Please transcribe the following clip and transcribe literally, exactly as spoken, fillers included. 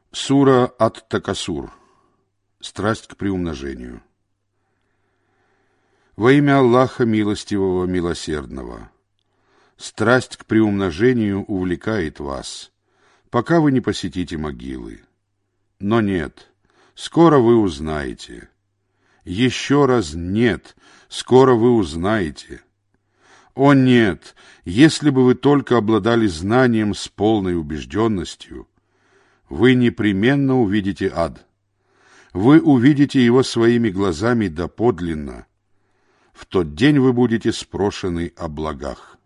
Сура ат-Такасур. Страсть к приумножению. Во имя Аллаха Милостивого, Милосердного. Страсть к приумножению увлекает вас, пока вы не посетите могилы. Но нет, скоро вы узнаете. Еще раз нет, скоро вы узнаете. О нет, если бы вы только обладали знанием с полной убежденностью, вы непременно увидите ад. Вы увидите его своими глазами доподлинно. В тот день вы будете спрошены о благах.